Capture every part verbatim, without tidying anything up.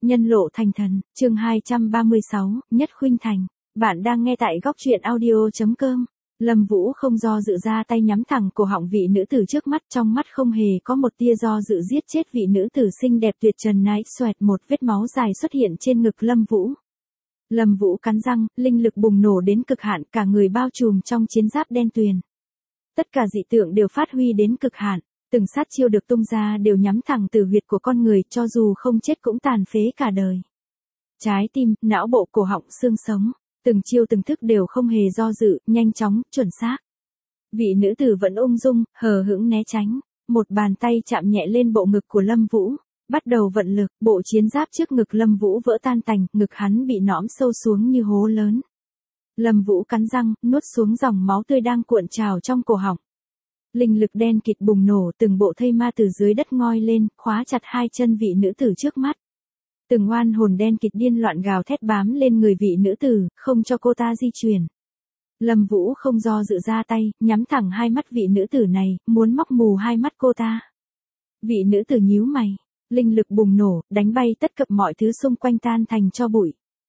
Nhân lộ thành thần, chương hai trăm ba mươi sáu, Nhất Khuynh Thành. Bạn đang nghe tại góc truyện audio chấm com. Lâm Vũ không do dự ra tay nhắm thẳng cổ họng vị nữ tử trước mắt, trong mắt không hề có một tia do dự giết chết vị nữ tử xinh đẹp tuyệt trần này. Xoẹt, một vết máu dài xuất hiện trên ngực Lâm Vũ. Lâm Vũ cắn răng, linh lực bùng nổ đến cực hạn, cả người bao trùm trong chiến giáp đen tuyền. Tất cả dị tượng đều phát huy đến cực hạn. Từng sát chiêu được tung ra đều nhắm thẳng tử huyệt của con người, cho dù không chết cũng tàn phế cả đời. Trái tim, não bộ, cổ họng, xương sống, từng chiêu từng thức đều không hề do dự, nhanh chóng, chuẩn xác. Vị nữ tử vẫn ung dung, hờ hững né tránh. Một bàn tay chạm nhẹ lên bộ ngực của Lâm Vũ, bắt đầu vận lực, bộ chiến giáp trước ngực Lâm Vũ vỡ tan tành, ngực hắn bị nõm sâu xuống như hố lớn. Lâm Vũ cắn răng, nuốt xuống dòng máu tươi đang cuộn trào trong cổ họng. Linh lực đen kịt bùng nổ, từng bộ thây ma từ dưới đất ngoi lên, khóa chặt hai chân vị nữ tử trước mắt. Từng oan hồn đen kịt điên loạn gào thét bám lên người vị nữ tử, không cho cô ta di chuyển. Lâm Vũ không do dự ra tay, nhắm thẳng hai mắt vị nữ tử này, muốn móc mù hai mắt cô ta. Vị nữ tử nhíu mày, linh lực bùng nổ, đánh bay tất cả mọi thứ xung quanh tan thành tro bụi.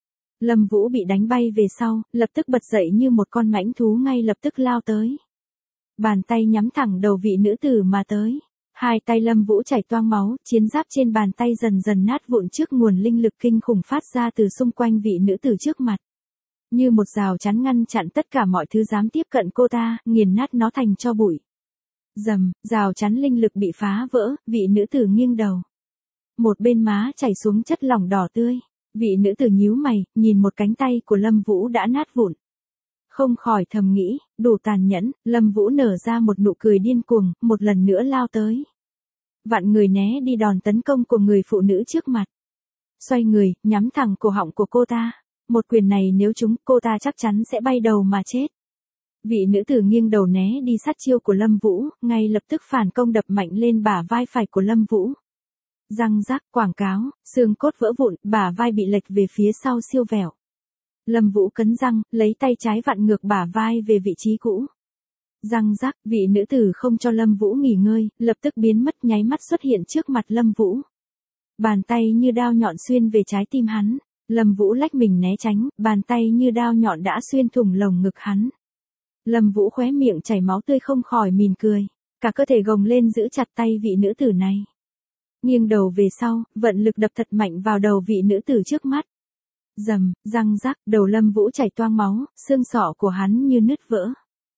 Lâm Vũ bị đánh bay về sau, lập tức bật dậy như một con mãnh thú, ngay lập tức lao tới. Bàn tay nhắm thẳng đầu vị nữ tử mà tới. Hai tay Lâm Vũ chảy toang máu, chiến giáp trên bàn tay dần dần nát vụn trước nguồn linh lực kinh khủng phát ra từ xung quanh vị nữ tử trước mặt. Như một rào chắn ngăn chặn tất cả mọi thứ dám tiếp cận cô ta, nghiền nát nó thành tro bụi. Rầm, rào chắn linh lực bị phá vỡ, vị nữ tử nghiêng đầu. Một bên má chảy xuống chất lỏng đỏ tươi. Vị nữ tử nhíu mày, nhìn một cánh tay của Lâm Vũ đã nát vụn. Không khỏi thầm nghĩ, đủ tàn nhẫn. Lâm Vũ nở ra một nụ cười điên cuồng, một lần nữa lao tới. Vạn người né đi đòn tấn công của người phụ nữ trước mặt. Xoay người, nhắm thẳng cổ họng của cô ta. Một quyền này nếu trúng, cô ta chắc chắn sẽ bay đầu mà chết. Vị nữ tử nghiêng đầu né đi sát chiêu của Lâm Vũ, ngay lập tức phản công đập mạnh lên bả vai phải của Lâm Vũ. Răng rắc, quảng cáo, xương cốt vỡ vụn, bả vai bị lệch về phía sau siêu vẹo. Lâm Vũ cắn răng, lấy tay trái vặn ngược bả vai về vị trí cũ. Răng rắc, vị nữ tử không cho Lâm Vũ nghỉ ngơi, lập tức biến mất, nháy mắt xuất hiện trước mặt Lâm Vũ. Bàn tay như đao nhọn xuyên về trái tim hắn. Lâm Vũ lách mình né tránh, bàn tay như đao nhọn đã xuyên thủng lồng ngực hắn. Lâm Vũ khóe miệng chảy máu tươi, không khỏi mỉm cười, cả cơ thể gồng lên giữ chặt tay vị nữ tử này. Nghiêng đầu về sau, vận lực đập thật mạnh vào đầu vị nữ tử trước mắt. Rầm, răng rắc, đầu Lâm Vũ chảy toang máu, xương sọ của hắn như nứt vỡ.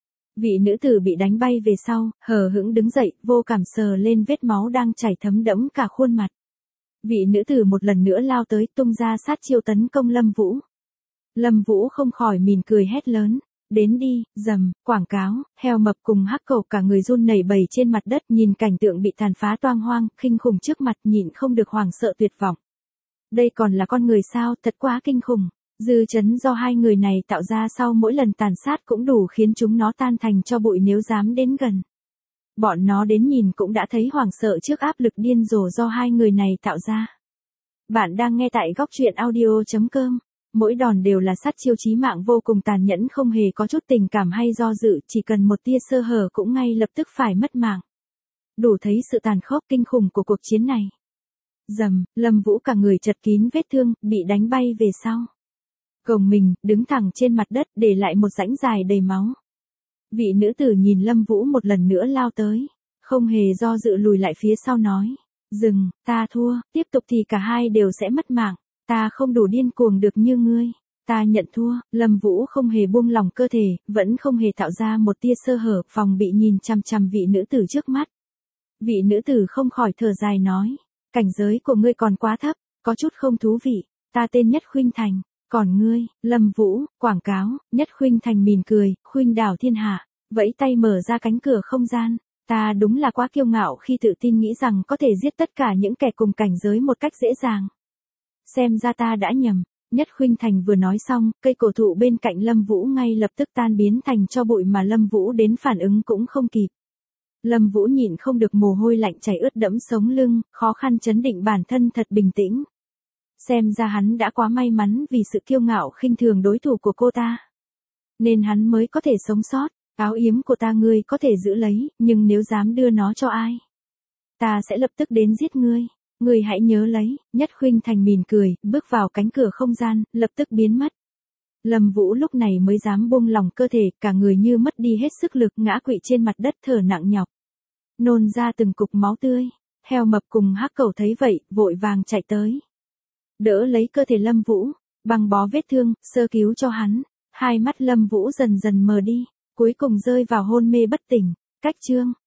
Vị nữ tử bị đánh bay về sau, hờ hững đứng dậy, vô cảm sờ lên vết máu đang chảy thấm đẫm cả khuôn mặt. Vị nữ tử một lần nữa lao tới, tung ra sát chiêu tấn công Lâm Vũ. Lâm Vũ không khỏi mỉm cười hét lớn, đến đi. Rầm, quảng cáo, heo mập cùng hắc cầu cả người run nảy bầy trên mặt đất, nhìn cảnh tượng bị tàn phá toang hoang, kinh khủng trước mặt, nhịn không được hoảng sợ tuyệt vọng. Đây còn là con người sao, thật quá kinh khủng. Dư chấn do hai người này tạo ra sau mỗi lần tàn sát cũng đủ khiến chúng nó tan thành tro bụi nếu dám đến gần. Bọn nó đến nhìn cũng đã thấy hoảng sợ trước áp lực điên rồ do hai người này tạo ra. Bạn đang nghe tại góc truyện audio chấm com. Mỗi đòn đều là sát chiêu chí mạng vô cùng tàn nhẫn, không hề có chút tình cảm hay do dự, chỉ cần một tia sơ hở cũng ngay lập tức phải mất mạng. Đủ thấy sự tàn khốc kinh khủng của cuộc chiến này. Rầm, Lâm Vũ cả người chật kín vết thương, bị đánh bay về sau. Gồng mình, đứng thẳng trên mặt đất, để lại một rãnh dài đầy máu. Vị nữ tử nhìn Lâm Vũ một lần nữa lao tới, không hề do dự lùi lại phía sau nói, dừng, ta thua, tiếp tục thì cả hai đều sẽ mất mạng, ta không đủ điên cuồng được như ngươi, ta nhận thua. Lâm Vũ không hề buông lỏng cơ thể, vẫn không hề tạo ra một tia sơ hở, phòng bị nhìn chằm chằm vị nữ tử trước mắt. Vị nữ tử không khỏi thở dài nói, cảnh giới của ngươi còn quá thấp, có chút không thú vị, ta tên Nhất Khuynh Thành. Còn ngươi, Lâm Vũ, quảng cáo. Nhất Khuynh Thành mỉm cười, khuynh đảo thiên hạ, vẫy tay mở ra cánh cửa không gian. Ta đúng là quá kiêu ngạo khi tự tin nghĩ rằng có thể giết tất cả những kẻ cùng cảnh giới một cách dễ dàng. Xem ra ta đã nhầm. Nhất Khuynh Thành vừa nói xong, cây cổ thụ bên cạnh Lâm Vũ ngay lập tức tan biến thành tro bụi mà Lâm Vũ đến phản ứng cũng không kịp. Lâm Vũ nhịn không được mồ hôi lạnh chảy ướt đẫm sống lưng, khó khăn trấn định bản thân thật bình tĩnh. Xem ra hắn đã quá may mắn vì sự kiêu ngạo khinh thường đối thủ của cô ta. Nên hắn mới có thể sống sót. Áo yếm của ta ngươi có thể giữ lấy, nhưng nếu dám đưa nó cho ai, ta sẽ lập tức đến giết ngươi. Người hãy nhớ lấy, Nhất Khuynh Thành mỉm cười, bước vào cánh cửa không gian, lập tức biến mất. Lâm Vũ lúc này mới dám buông lỏng cơ thể, cả người như mất đi hết sức lực, ngã quỵ trên mặt đất thở nặng nhọc. Nôn ra từng cục máu tươi. Heo Mập cùng Hắc Cẩu thấy vậy, vội vàng chạy tới. Đỡ lấy cơ thể Lâm Vũ, băng bó vết thương, sơ cứu cho hắn. Hai mắt Lâm Vũ dần dần mờ đi, cuối cùng rơi vào hôn mê bất tỉnh. Cách chương